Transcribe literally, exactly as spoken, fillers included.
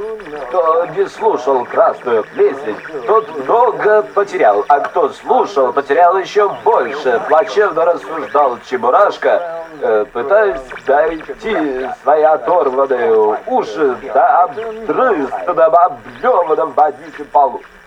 Кто не слушал красную плесень, тот много потерял, а кто слушал, потерял еще больше. Плачевно рассуждал Чебурашка, э, пытаясь дойти свои оторванные уши до обдрыстанного, облеванном водичем полу.